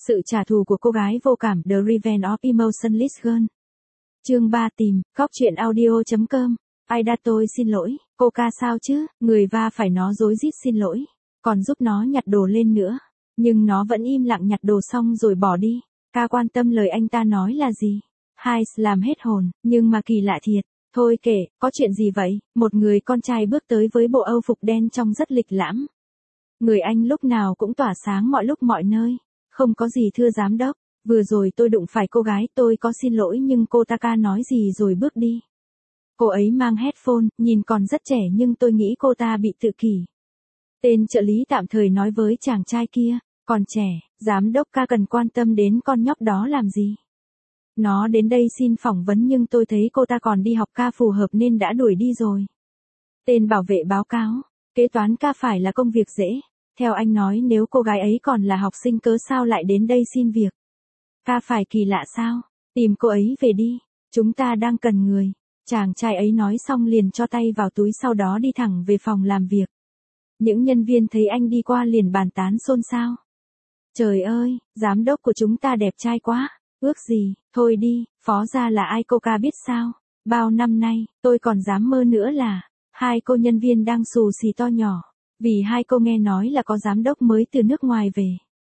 Sự trả thù của cô gái vô cảm, The Revenge of Emotionless Girl. Chương 3 tìm, góc truyện audio.com. Aida tôi xin lỗi, cô ca sao chứ, người va phải nó rối rít xin lỗi, còn giúp nó nhặt đồ lên nữa. Nhưng nó vẫn im lặng nhặt đồ xong rồi bỏ đi. Ca quan tâm lời anh ta nói là gì. Hai làm hết hồn, nhưng mà kỳ lạ thiệt. Thôi kể, có chuyện gì vậy? Một người con trai bước tới với bộ âu phục đen trông rất lịch lãm. Người anh lúc nào cũng tỏa sáng mọi lúc mọi nơi. Không có gì thưa giám đốc, vừa rồi tôi đụng phải cô gái, tôi có xin lỗi nhưng cô ta ca nói gì rồi bước đi. Cô ấy mang headphone, nhìn còn rất trẻ nhưng tôi nghĩ cô ta bị tự kỷ. Tên trợ lý tạm thời nói với chàng trai kia, còn trẻ, giám đốc ca cần quan tâm đến con nhóc đó làm gì. Nó đến đây xin phỏng vấn nhưng tôi thấy cô ta còn đi học ca phù hợp nên đã đuổi đi rồi. Tên bảo vệ báo cáo, kế toán ca phải là công việc dễ. Theo anh nói nếu cô gái ấy còn là học sinh cớ sao lại đến đây xin việc. Ca phải kỳ lạ sao, tìm cô ấy về đi, chúng ta đang cần người. Chàng trai ấy nói xong liền cho tay vào túi sau đó đi thẳng về phòng làm việc. Những nhân viên thấy anh đi qua liền bàn tán xôn xao. Trời ơi, giám đốc của chúng ta đẹp trai quá, ước gì, thôi đi, phó ra là ai cô ca biết sao. Bao năm nay, tôi còn dám mơ nữa là, hai cô nhân viên đang xù xì to nhỏ. Vì hai cô nghe nói là có giám đốc mới từ nước ngoài về.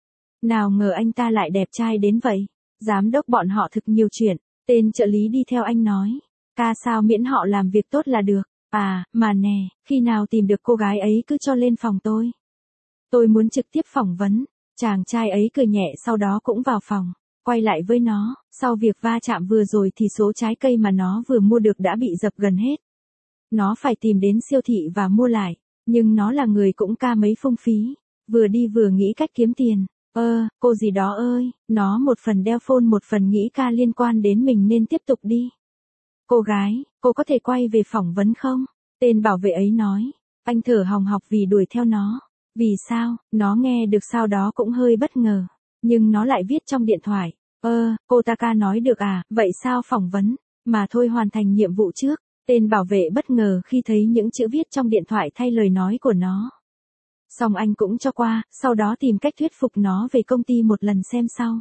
Nào ngờ anh ta lại đẹp trai đến vậy. Giám đốc bọn họ thực nhiều chuyện. Tên trợ lý đi theo anh nói. Ca sao miễn họ làm việc tốt là được. À, mà nè, khi nào tìm được cô gái ấy cứ cho lên phòng tôi. Tôi muốn trực tiếp phỏng vấn. Chàng trai ấy cười nhẹ sau đó cũng vào phòng. Quay lại với nó. Sau việc va chạm vừa rồi thì số trái cây mà nó vừa mua được đã bị dập gần hết. Nó phải tìm đến siêu thị và mua lại. Nhưng nó là người cũng ca mấy phung phí. Vừa đi vừa nghĩ cách kiếm tiền. Cô gì đó ơi, nó một phần đeo phone một phần nghĩ ca liên quan đến mình nên tiếp tục đi. Cô gái, cô có thể quay về phỏng vấn không? Tên bảo vệ ấy nói. Anh thở hồng hộc vì đuổi theo nó. Vì sao? Nó nghe được sau đó cũng hơi bất ngờ. Nhưng nó lại viết trong điện thoại. Cô ta ca nói được à, vậy sao phỏng vấn? Mà thôi hoàn thành nhiệm vụ trước. Tên bảo vệ bất ngờ khi thấy những chữ viết trong điện thoại thay lời nói của nó. Xong anh cũng cho qua, sau đó tìm cách thuyết phục nó về công ty một lần xem sau.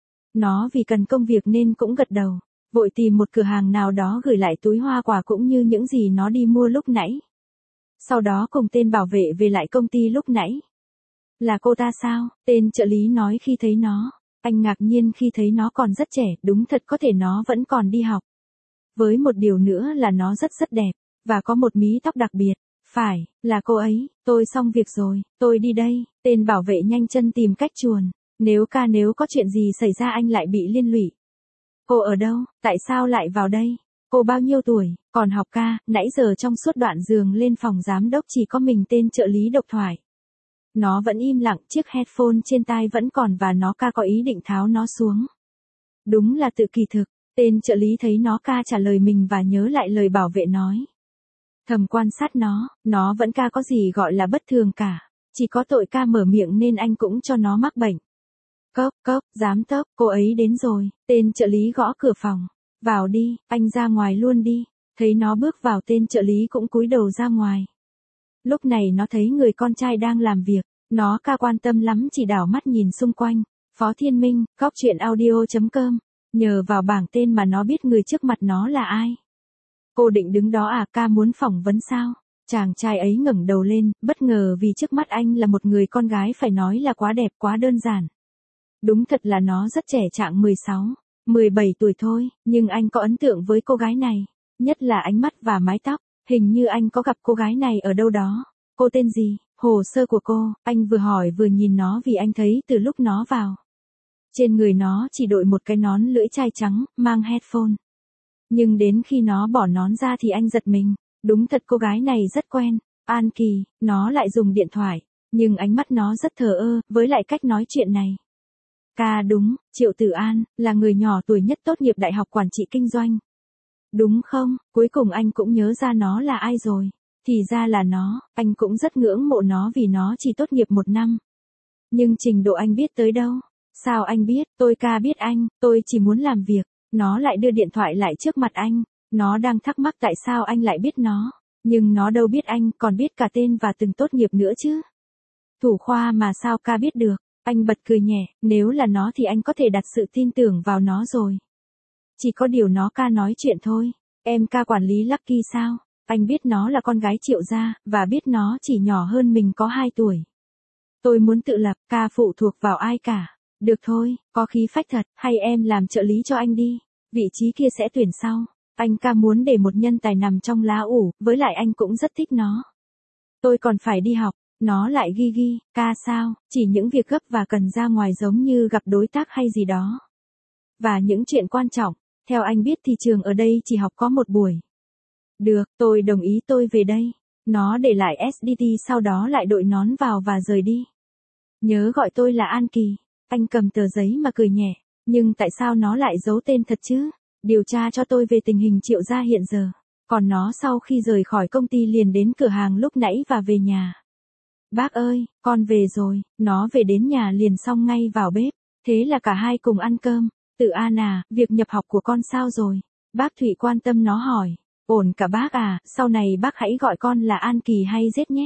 Nó vì cần công việc nên cũng gật đầu, vội tìm một cửa hàng nào đó gửi lại túi hoa quả cũng như những gì nó đi mua lúc nãy. Sau đó cùng tên bảo vệ về lại công ty lúc nãy. Là cô ta sao? Tên trợ lý nói khi thấy nó. Anh ngạc nhiên khi thấy nó còn rất trẻ, đúng thật có thể nó vẫn còn đi học. Với một điều nữa là nó rất đẹp, và có một mí tóc đặc biệt. Phải, là cô ấy, tôi xong việc rồi, tôi đi đây. Tên bảo vệ nhanh chân tìm cách chuồn. Nếu có chuyện gì xảy ra anh lại bị liên lụy. Cô ở đâu, tại sao lại vào đây? Cô bao nhiêu tuổi, còn học ca, nãy giờ trong suốt đoạn giường lên phòng giám đốc chỉ có mình tên trợ lý độc thoại. Nó vẫn im lặng, chiếc headphone trên tai vẫn còn và nó ca có ý định tháo nó xuống. Đúng là tự kỳ thực. Tên trợ lý thấy nó ca trả lời mình và nhớ lại lời bảo vệ nói. Thầm quan sát nó vẫn ca có gì gọi là bất thường cả. Chỉ có tội ca mở miệng nên anh cũng cho nó mắc bệnh. Cốc, giám đốc, cô ấy đến rồi. Tên trợ lý gõ cửa phòng. Vào đi, anh ra ngoài luôn đi. Thấy nó bước vào tên trợ lý cũng cúi đầu ra ngoài. Lúc này nó thấy người con trai đang làm việc. Nó ca quan tâm lắm chỉ đảo mắt nhìn xung quanh. Phó Thiên Minh, góc truyện audio.com. Nhờ vào bảng tên mà nó biết người trước mặt nó là ai. Cô định đứng đó à, ca muốn phỏng vấn sao? Chàng trai ấy ngẩng đầu lên, bất ngờ vì trước mắt anh là một người con gái phải nói là quá đẹp quá đơn giản. Đúng thật là nó rất trẻ trạng 16, 17 tuổi thôi, nhưng anh có ấn tượng với cô gái này. Nhất là ánh mắt và mái tóc, hình như anh có gặp cô gái này ở đâu đó. Cô tên gì? Hồ sơ của cô, anh vừa hỏi vừa nhìn nó vì anh thấy từ lúc nó vào. Trên người nó chỉ đội một cái nón lưỡi chai trắng, mang headphone. Nhưng đến khi nó bỏ nón ra thì anh giật mình. Đúng thật cô gái này rất quen. An Kỳ, nó lại dùng điện thoại. Nhưng ánh mắt nó rất thờ ơ, với lại cách nói chuyện này. Ca đúng, Triệu Tử An, là người nhỏ tuổi nhất tốt nghiệp Đại học Quản trị Kinh doanh. Đúng không, cuối cùng anh cũng nhớ ra nó là ai rồi. Thì ra là nó, anh cũng rất ngưỡng mộ nó vì nó chỉ tốt nghiệp 1 năm. Nhưng trình độ anh biết tới đâu? Sao anh biết, tôi ca biết anh, tôi chỉ muốn làm việc. Nó lại đưa điện thoại lại trước mặt anh. Nó đang thắc mắc tại sao anh lại biết nó. Nhưng nó đâu biết anh, còn biết cả tên và từng tốt nghiệp nữa chứ. Thủ khoa mà sao ca biết được. Anh bật cười nhẹ, nếu là nó thì anh có thể đặt sự tin tưởng vào nó rồi. Chỉ có điều nó ca nói chuyện thôi. Em ca quản lý Lucky sao? Anh biết nó là con gái Triệu gia, và biết nó chỉ nhỏ hơn mình có 2 tuổi. Tôi muốn tự lập, ca phụ thuộc vào ai cả. Được thôi, có khí phách thật, hay em làm trợ lý cho anh đi. Vị trí kia sẽ tuyển sau. Anh ca muốn để một nhân tài nằm trong lá ủ, với lại anh cũng rất thích nó. Tôi còn phải đi học. Nó lại ghi ghi, ca sao, chỉ những việc gấp và cần ra ngoài giống như gặp đối tác hay gì đó. Và những chuyện quan trọng, theo anh biết thì trường ở đây chỉ học có 1 buổi. Được, tôi đồng ý, tôi về đây. Nó để lại SDT sau đó lại đội nón vào và rời đi. Nhớ gọi tôi là An Kỳ. Anh cầm tờ giấy mà cười nhẹ. Nhưng tại sao nó lại giấu tên thật chứ? Điều tra cho tôi về tình hình Triệu gia hiện giờ. Còn nó sau khi rời khỏi công ty liền đến cửa hàng lúc nãy và về nhà. Bác ơi, con về rồi. Nó về đến nhà liền xong ngay vào bếp. Thế là cả hai cùng ăn cơm. Tự An à, việc nhập học của con sao rồi? Bác Thụy quan tâm nó hỏi. Ổn cả bác à, sau này bác hãy gọi con là An Kỳ hay Z nhé.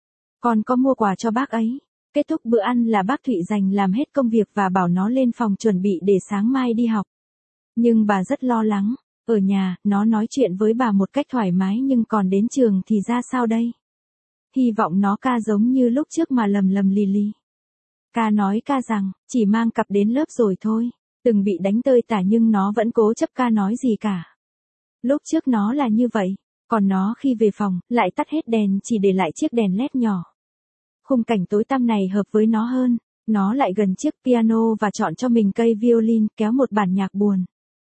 Con có mua quà cho bác ấy. Kết thúc bữa ăn là bác Thụy dành làm hết công việc và bảo nó lên phòng chuẩn bị để sáng mai đi học. Nhưng bà rất lo lắng. Ở nhà, nó nói chuyện với bà một cách thoải mái nhưng còn đến trường thì ra sao đây? Hy vọng nó ca giống như lúc trước mà lầm lầm lì lì. Ca nói ca rằng, chỉ mang cặp đến lớp rồi thôi. Từng bị đánh tơi tả nhưng nó vẫn cố chấp ca nói gì cả. Lúc trước nó là như vậy. Còn nó khi về phòng, lại tắt hết đèn chỉ để lại chiếc đèn led nhỏ. Khung cảnh tối tăm này hợp với nó hơn. Nó lại gần chiếc piano và chọn cho mình cây violin kéo một bản nhạc buồn.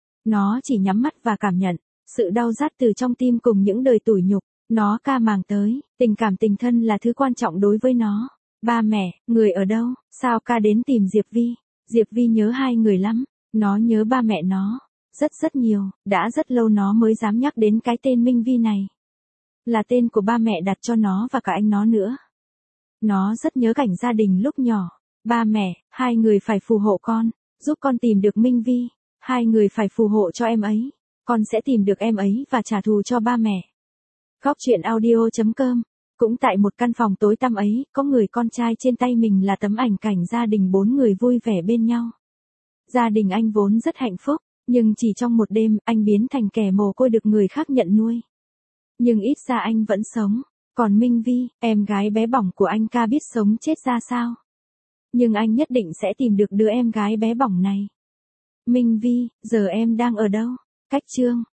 Nó chỉ nhắm mắt và cảm nhận sự đau rát từ trong tim cùng những đời tủi nhục. Nó ca màng tới, tình cảm tình thân là thứ quan trọng đối với nó. Ba mẹ, người ở đâu? Sao ca đến tìm Diệp Vi? Diệp Vi nhớ hai người lắm. Nó nhớ ba mẹ nó. Rất rất nhiều, đã rất lâu nó mới dám nhắc đến cái tên Minh Vi này. Là tên của ba mẹ đặt cho nó và cả anh nó nữa. Nó rất nhớ cảnh gia đình lúc nhỏ. Ba mẹ, hai người phải phù hộ con, giúp con tìm được Minh Vi. Hai người phải phù hộ cho em ấy. Con sẽ tìm được em ấy và trả thù cho ba mẹ. Góc truyện audio.com. Cũng tại một căn phòng tối tăm ấy, có người con trai trên tay mình là tấm ảnh cảnh gia đình 4 người vui vẻ bên nhau. Gia đình anh vốn rất hạnh phúc, nhưng chỉ trong một đêm, anh biến thành kẻ mồ côi được người khác nhận nuôi. Nhưng ít ra anh vẫn sống. Còn Minh Vi, em gái bé bỏng của anh ca biết sống chết ra sao. Nhưng anh nhất định sẽ tìm được đứa em gái bé bỏng này. Minh Vi, giờ em đang ở đâu? Cách chương